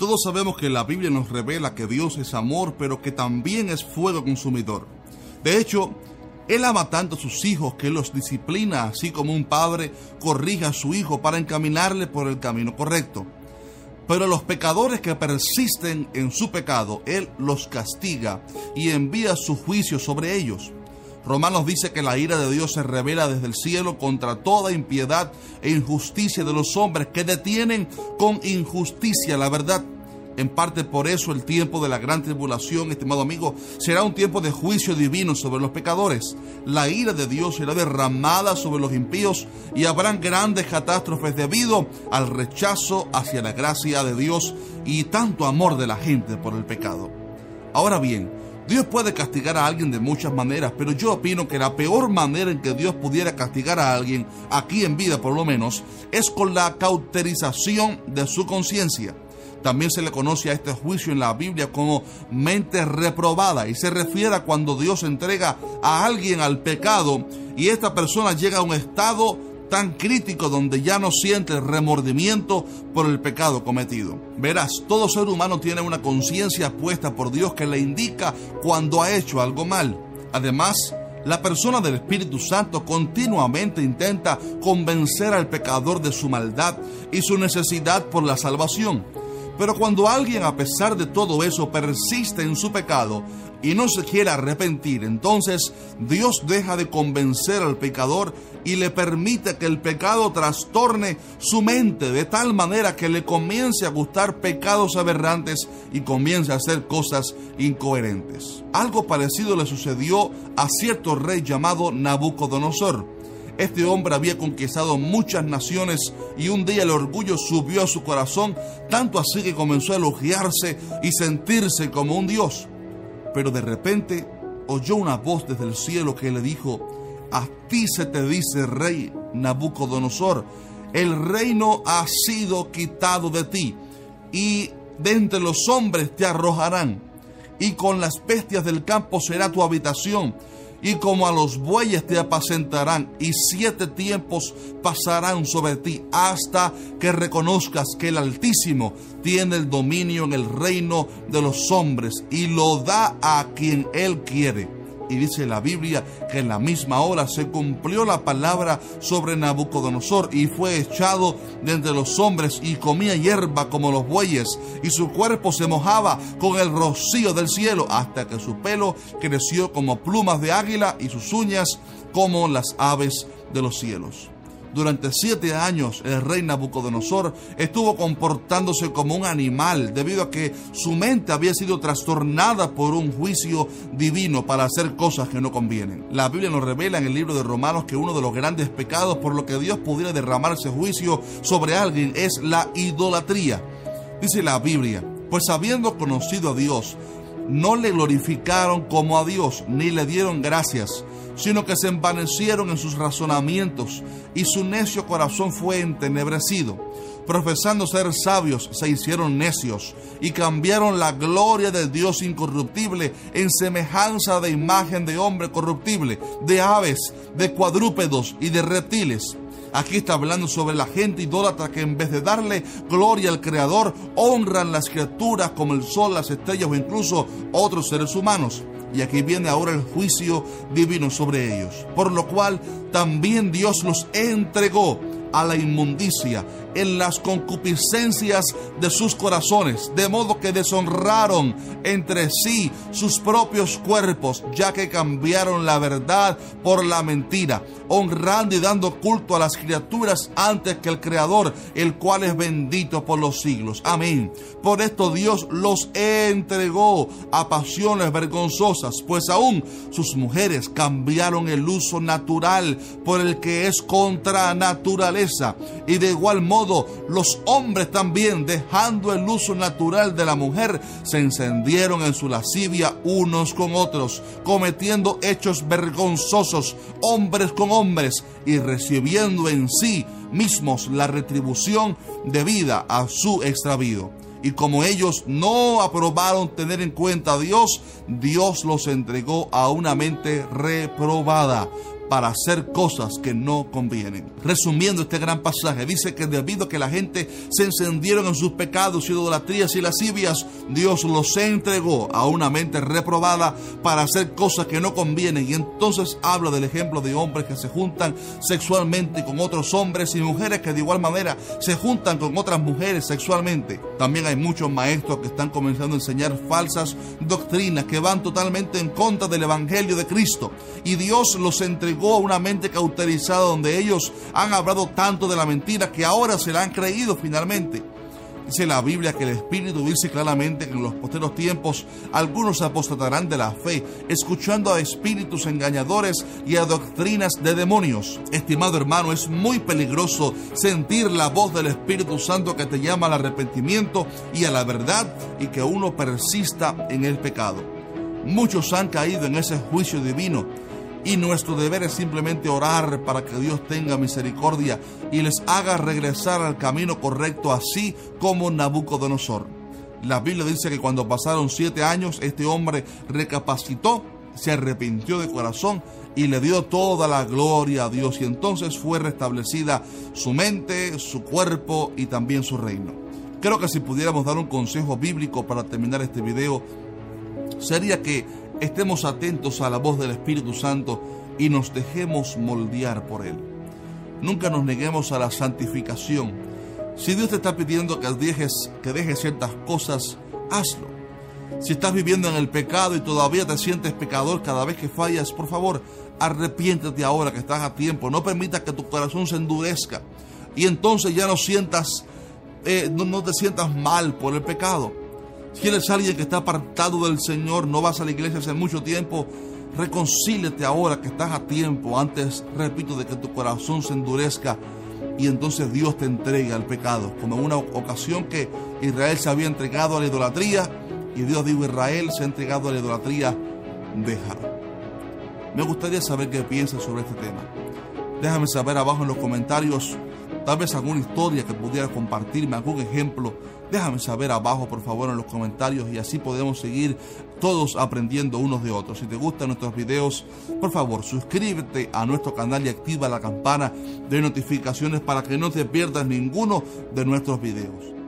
Todos sabemos que la Biblia nos revela que Dios es amor, pero que también es fuego consumidor. De hecho, Él ama tanto a sus hijos que los disciplina, así como un padre corrige a su hijo para encaminarle por el camino correcto. Pero los pecadores que persisten en su pecado, Él los castiga y envía su juicio sobre ellos. Romanos dice que la ira de Dios se revela desde el cielo contra toda impiedad e injusticia de los hombres que detienen con injusticia la verdad. En parte por eso el tiempo de la gran tribulación, estimado amigo, será un tiempo de juicio divino sobre los pecadores. La ira de Dios será derramada sobre los impíos y habrán grandes catástrofes debido al rechazo hacia la gracia de Dios y tanto amor de la gente por el pecado. Ahora bien, Dios puede castigar a alguien de muchas maneras, pero yo opino que la peor manera en que Dios pudiera castigar a alguien, aquí en vida por lo menos, es con la cauterización de su conciencia. También se le conoce a este juicio en la Biblia como mente reprobada y se refiere a cuando Dios entrega a alguien al pecado y esta persona llega a un estado tan crítico donde ya no siente remordimiento por el pecado cometido. Verás, todo ser humano tiene una conciencia puesta por Dios que le indica cuando ha hecho algo mal. Además, la persona del Espíritu Santo continuamente intenta convencer al pecador de su maldad y su necesidad por la salvación. Pero cuando alguien, a pesar de todo eso, persiste en su pecado y no se quiere arrepentir, entonces Dios deja de convencer al pecador y le permite que el pecado trastorne su mente de tal manera que le comience a gustar pecados aberrantes y comience a hacer cosas incoherentes. Algo parecido le sucedió a cierto rey llamado Nabucodonosor. Este hombre había conquistado muchas naciones y un día el orgullo subió a su corazón, tanto así que comenzó a elogiarse y sentirse como un dios. Pero de repente oyó una voz desde el cielo que le dijo: a ti se te dice, rey Nabucodonosor, el reino ha sido quitado de ti, y de entre los hombres te arrojarán, y con las bestias del campo será tu habitación, y como a los bueyes te apacentarán, y 7 tiempos pasarán sobre ti, hasta que reconozcas que el Altísimo tiene el dominio en el reino de los hombres, y lo da a quien Él quiere. Y dice la Biblia que en la misma hora se cumplió la palabra sobre Nabucodonosor y fue echado de entre los hombres y comía hierba como los bueyes y su cuerpo se mojaba con el rocío del cielo hasta que su pelo creció como plumas de águila y sus uñas como las aves de los cielos. Durante 7 años el rey Nabucodonosor estuvo comportándose como un animal debido a que su mente había sido trastornada por un juicio divino para hacer cosas que no convienen. La Biblia nos revela en el libro de Romanos que uno de los grandes pecados por lo que Dios pudiera derramar ese juicio sobre alguien es la idolatría. Dice la Biblia: pues habiendo conocido a Dios, no le glorificaron como a Dios, ni le dieron gracias, sino que se envanecieron en sus razonamientos, y su necio corazón fue entenebrecido. Profesando ser sabios, se hicieron necios, y cambiaron la gloria de Dios incorruptible en semejanza de imagen de hombre corruptible, de aves, de cuadrúpedos y de reptiles. Aquí está hablando sobre la gente idólatra que en vez de darle gloria al Creador, honran las criaturas como el sol, las estrellas o incluso otros seres humanos. Y aquí viene ahora el juicio divino sobre ellos, por lo cual también Dios los entregó a la inmundicia en las concupiscencias de sus corazones, de modo que deshonraron entre sí sus propios cuerpos, ya que cambiaron la verdad por la mentira, honrando y dando culto a las criaturas antes que el Creador, el cual es bendito por los siglos. Amén. Por esto Dios los entregó a pasiones vergonzosas, pues aún sus mujeres cambiaron el uso natural por el que es contra naturaleza, y de igual modo los hombres también, dejando el uso natural de la mujer, se encendieron en su lascivia unos con otros, cometiendo hechos vergonzosos hombres con hombres y recibiendo en sí mismos la retribución debida a su extravío. Y como ellos no aprobaron tener en cuenta a Dios, Dios los entregó a una mente reprobada, para hacer cosas que no convienen. Resumiendo este gran pasaje, dice que debido a que la gente se encendieron en sus pecados, idolatrías y lascivias, Dios los entregó a una mente reprobada para hacer cosas que no convienen. Y entonces habla del ejemplo de hombres que se juntan sexualmente con otros hombres y mujeres que de igual manera se juntan con otras mujeres sexualmente. También hay muchos maestros que están comenzando a enseñar falsas doctrinas que van totalmente en contra del Evangelio de Cristo. Y Dios los entregó a una mente cauterizada donde ellos han hablado tanto de la mentira que ahora se la han creído finalmente. Dice la Biblia que el Espíritu dice claramente que en los posteros tiempos algunos apostatarán de la fe, escuchando a espíritus engañadores y a doctrinas de demonios. Estimado hermano, es muy peligroso sentir la voz del Espíritu Santo que te llama al arrepentimiento y a la verdad y que uno persista en el pecado. Muchos han caído en ese juicio divino. Y nuestro deber es simplemente orar para que Dios tenga misericordia y les haga regresar al camino correcto, así como Nabucodonosor. La Biblia dice que cuando pasaron 7 años, este hombre recapacitó, se arrepintió de corazón y le dio toda la gloria a Dios. Y entonces fue restablecida su mente, su cuerpo y también su reino. Creo que si pudiéramos dar un consejo bíblico para terminar este video, sería que estemos atentos a la voz del Espíritu Santo y nos dejemos moldear por Él. Nunca nos neguemos a la santificación. Si Dios te está pidiendo que dejes ciertas cosas, hazlo. Si estás viviendo en el pecado y todavía te sientes pecador cada vez que fallas, por favor, arrepiéntete ahora que estás a tiempo. No permitas que tu corazón se endurezca y entonces ya no te sientas mal por el pecado. Si eres alguien que está apartado del Señor, no vas a la iglesia hace mucho tiempo, reconcíliate ahora que estás a tiempo, antes, repito, de que tu corazón se endurezca y entonces Dios te entregue al pecado. Como en una ocasión que Israel se había entregado a la idolatría y Dios dijo: Israel se ha entregado a la idolatría, déjalo. Me gustaría saber qué piensas sobre este tema. Déjame saber abajo en los comentarios, tal vez alguna historia que pudiera compartirme, algún ejemplo. Déjame saber abajo, por favor, en los comentarios, y así podemos seguir todos aprendiendo unos de otros. Si te gustan nuestros videos, por favor, suscríbete a nuestro canal y activa la campana de notificaciones para que no te pierdas ninguno de nuestros videos.